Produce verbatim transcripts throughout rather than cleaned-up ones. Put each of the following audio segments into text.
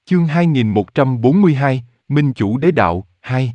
Chương hai nghìn một trăm bốn mươi hai, Minh Chủ Đế Đạo, hai.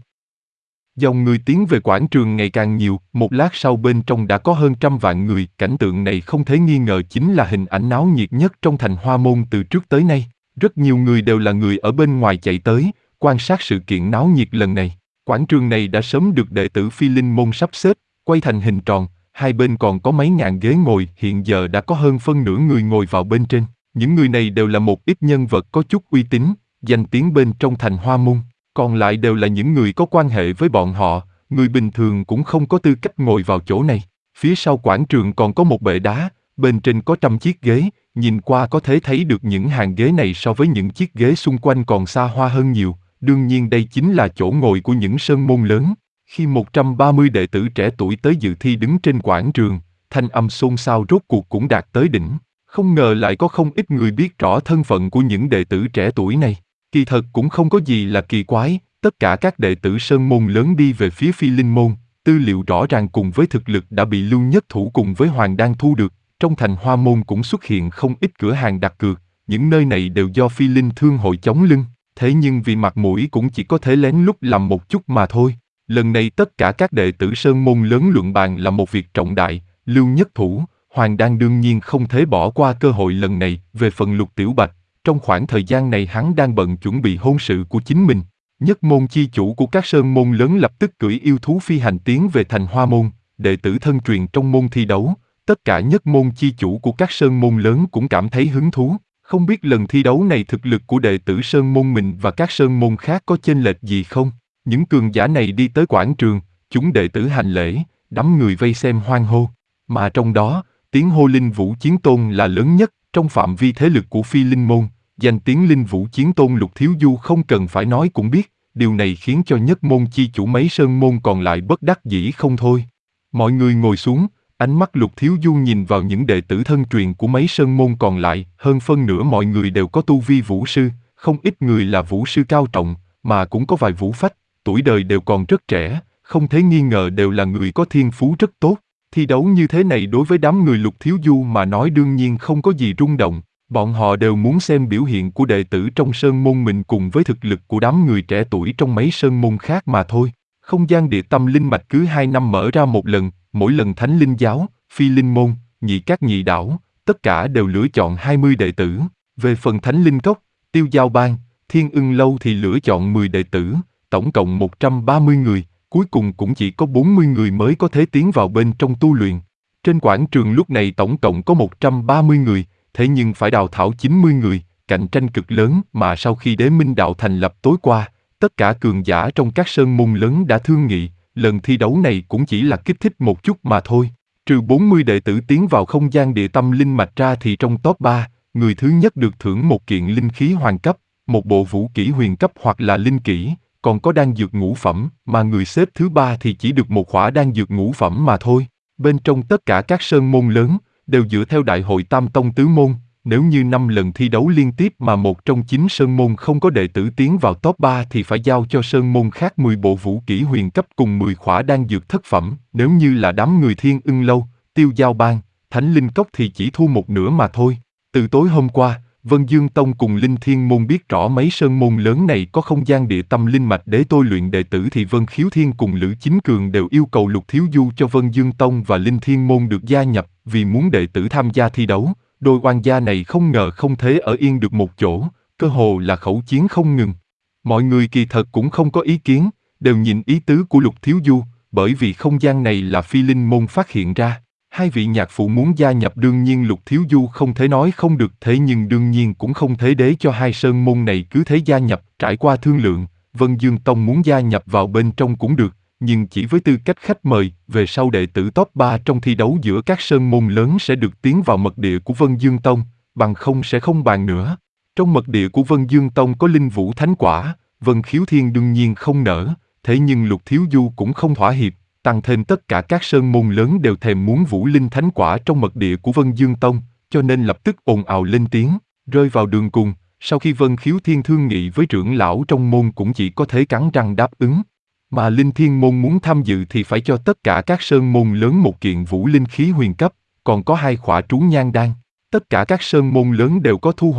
Dòng người tiến về quảng trường ngày càng nhiều, một lát sau bên trong đã có hơn trăm vạn người, cảnh tượng này không thể nghi ngờ chính là hình ảnh náo nhiệt nhất trong thành Hoa Môn từ trước tới nay. Rất nhiều người đều là người ở bên ngoài chạy tới, quan sát sự kiện náo nhiệt lần này. Quảng trường này đã sớm được đệ tử Phi Linh Môn sắp xếp, quay thành hình tròn, hai bên còn có mấy ngàn ghế ngồi, hiện giờ đã có hơn phân nửa người ngồi vào bên trên. Những người này đều là một ít nhân vật có chút uy tín, danh tiếng bên trong thành Hoa Môn, còn lại đều là những người có quan hệ với bọn họ, người bình thường cũng không có tư cách ngồi vào chỗ này. Phía sau quảng trường còn có một bệ đá, bên trên có trăm chiếc ghế, nhìn qua có thể thấy được những hàng ghế này so với những chiếc ghế xung quanh còn xa hoa hơn nhiều, đương nhiên đây chính là chỗ ngồi của những sơn môn lớn. Khi một trăm ba mươi đệ tử trẻ tuổi tới dự thi đứng trên quảng trường, thanh âm xôn xao rốt cuộc cũng đạt tới đỉnh. Không ngờ lại có không ít người biết rõ thân phận của những đệ tử trẻ tuổi này. Kỳ thật cũng không có gì là kỳ quái, tất cả các đệ tử sơn môn lớn đi về phía Phi Linh Môn, tư liệu rõ ràng cùng với thực lực đã bị Lưu Nhất Thủ cùng với Hoàng Đan thu được. Trong thành Hoa Môn cũng xuất hiện không ít cửa hàng đặt cược, những nơi này đều do Phi Linh Thương hội chống lưng, thế nhưng vì mặt mũi cũng chỉ có thể lén lút làm một chút mà thôi. Lần này tất cả các đệ tử sơn môn lớn luận bàn là một việc trọng đại, Lưu Nhất Thủ, Hoàng Đan đương nhiên không thể bỏ qua cơ hội lần này. Về phần Lục Tiểu Bạch, trong khoảng thời gian này hắn đang bận chuẩn bị hôn sự của chính mình. Nhất môn chi chủ của các sơn môn lớn lập tức cưỡi yêu thú phi hành tiến về thành Hoa Môn, đệ tử thân truyền trong môn thi đấu. Tất cả nhất môn chi chủ của các sơn môn lớn cũng cảm thấy hứng thú, không biết lần thi đấu này thực lực của đệ tử sơn môn mình và các sơn môn khác có chênh lệch gì không. Những cường giả này đi tới quảng trường, chúng đệ tử hành lễ, đám người vây xem hoan hô, mà trong đó, tiếng hô Linh Vũ Chiến Tôn là lớn nhất trong phạm vi thế lực của Phi Linh Môn. Danh tiếng Linh Vũ Chiến Tôn Lục Thiếu Du không cần phải nói cũng biết, điều này khiến cho nhất môn chi chủ mấy sơn môn còn lại bất đắc dĩ không thôi. Mọi người ngồi xuống, ánh mắt Lục Thiếu Du nhìn vào những đệ tử thân truyền của mấy sơn môn còn lại, hơn phân nửa mọi người đều có tu vi vũ sư, không ít người là vũ sư cao trọng, mà cũng có vài vũ phách, tuổi đời đều còn rất trẻ, không thể nghi ngờ đều là người có thiên phú rất tốt. Thi đấu như thế này đối với đám người Lục Thiếu Du mà nói đương nhiên không có gì rung động, bọn họ đều muốn xem biểu hiện của đệ tử trong sơn môn mình cùng với thực lực của đám người trẻ tuổi trong mấy sơn môn khác mà thôi. Không gian địa tâm linh mạch cứ hai năm mở ra một lần, mỗi lần Thánh Linh Giáo, Phi Linh Môn, Nhị Các Nhị Đảo, tất cả đều lựa chọn hai mươi đệ tử. Về phần Thánh Linh Cốc, Tiêu Giao Bang, Thiên Ưng Lâu thì lựa chọn mười đệ tử, tổng cộng một trăm ba mươi người, cuối cùng cũng chỉ có bốn mươi người mới có thể tiến vào bên trong tu luyện. Trên quảng trường lúc này tổng cộng có một trăm ba mươi người, thế nhưng phải đào thải chín mươi người, cạnh tranh cực lớn mà sau khi Đế Minh Đạo thành lập tối qua, tất cả cường giả trong các sơn môn lớn đã thương nghị, lần thi đấu này cũng chỉ là kích thích một chút mà thôi. Trừ bốn mươi đệ tử tiến vào không gian địa tâm linh mạch ra thì trong top ba, người thứ nhất được thưởng một kiện linh khí hoàng cấp, một bộ vũ kỹ huyền cấp hoặc là linh kỹ, còn có đan dược ngũ phẩm, mà người xếp thứ ba thì chỉ được một khỏa đan dược ngũ phẩm mà thôi. Bên trong tất cả các sơn môn lớn, đều dựa theo đại hội tam tông tứ môn, nếu như năm lần thi đấu liên tiếp mà một trong chín sơn môn không có đệ tử tiến vào top ba thì phải giao cho sơn môn khác mười bộ vũ kỹ huyền cấp cùng mười khỏa đan dược thất phẩm, nếu như là đám người Thiên Ưng Lâu, Tiêu Giao Bang, Thánh Linh Cốc thì chỉ thu một nửa mà thôi. Từ tối hôm qua, Vân Dương Tông cùng Linh Thiên Môn biết rõ mấy sơn môn lớn này có không gian địa tâm linh mạch để tôi luyện đệ tử thì Vân Khiếu Thiên cùng Lữ Chính Cường đều yêu cầu Lục Thiếu Du cho Vân Dương Tông và Linh Thiên Môn được gia nhập, vì muốn đệ tử tham gia thi đấu. Đôi oan gia này không ngờ không thể ở yên được một chỗ, cơ hồ là khẩu chiến không ngừng. Mọi người kỳ thật cũng không có ý kiến, đều nhìn ý tứ của Lục Thiếu Du, bởi vì không gian này là Phi Linh Môn phát hiện ra. Hai vị nhạc phụ muốn gia nhập đương nhiên Lục Thiếu Du không thể nói không được, thế nhưng đương nhiên cũng không thể để cho hai sơn môn này cứ thế gia nhập. Trải qua thương lượng, Vân Dương Tông muốn gia nhập vào bên trong cũng được, nhưng chỉ với tư cách khách mời. Về sau đệ tử top ba trong thi đấu giữa các sơn môn lớn sẽ được tiến vào mật địa của Vân Dương Tông, bằng không sẽ không bàn nữa. Trong mật địa của Vân Dương Tông có Linh Vũ Thánh Quả, Vân Khiếu Thiên đương nhiên không nỡ, thế nhưng Lục Thiếu Du cũng không thỏa hiệp, tăng thêm tất cả các sơn môn lớn đều thèm muốn Vũ Linh Thánh Quả trong mật địa của Vân Dương Tông, cho nên lập tức ồn ào lên tiếng, rơi vào đường cùng. Sau khi Vân Khiếu Thiên thương nghị với trưởng lão trong môn cũng chỉ có thể cắn răng đáp ứng. Mà Linh Thiên Môn muốn tham dự thì phải cho tất cả các sơn môn lớn một kiện vũ linh khí huyền cấp, còn có hai khỏa trú nhan đan. Tất cả các sơn môn lớn đều có thu hoạch,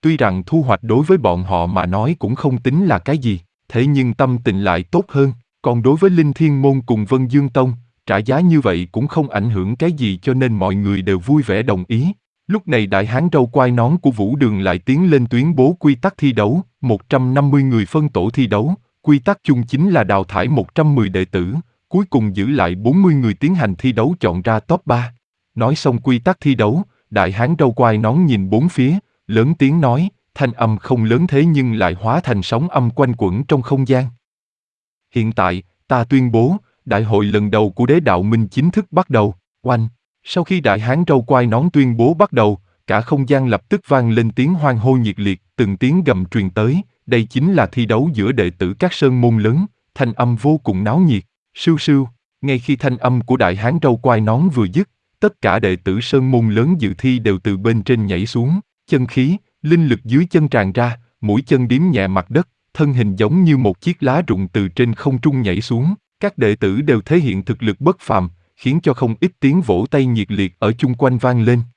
Tuy rằng thu hoạch đối với bọn họ mà nói cũng không tính là cái gì, thế nhưng tâm tình lại tốt hơn. Còn đối với Linh Thiên Môn cùng Vân Dương Tông, trả giá như vậy cũng không ảnh hưởng cái gì cho nên mọi người đều vui vẻ đồng ý. Lúc này đại hán râu quai nón của Vũ Đường lại tiến lên tuyên bố quy tắc thi đấu, một trăm năm mươi người phân tổ thi đấu, quy tắc chung chính là đào thải một trăm mười đệ tử, cuối cùng giữ lại bốn mươi người tiến hành thi đấu chọn ra top ba. Nói xong quy tắc thi đấu, đại hán râu quai nón nhìn bốn phía, lớn tiếng nói, thanh âm không lớn thế nhưng lại hóa thành sóng âm quanh quẩn trong không gian. Hiện tại, ta tuyên bố, đại hội lần đầu của Đế Đạo Minh chính thức bắt đầu, oanh. Sau khi đại hán râu quai nón tuyên bố bắt đầu, cả không gian lập tức vang lên tiếng hoan hô nhiệt liệt, từng tiếng gầm truyền tới, đây chính là thi đấu giữa đệ tử các sơn môn lớn, thanh âm vô cùng náo nhiệt, sưu sưu. Ngay khi thanh âm của đại hán râu quai nón vừa dứt, tất cả đệ tử sơn môn lớn dự thi đều từ bên trên nhảy xuống, chân khí, linh lực dưới chân tràn ra, mũi chân điếm nhẹ mặt đất, thân hình giống như một chiếc lá rụng từ trên không trung nhảy xuống. Các đệ tử đều thể hiện thực lực bất phàm, khiến cho không ít tiếng vỗ tay nhiệt liệt ở chung quanh vang lên.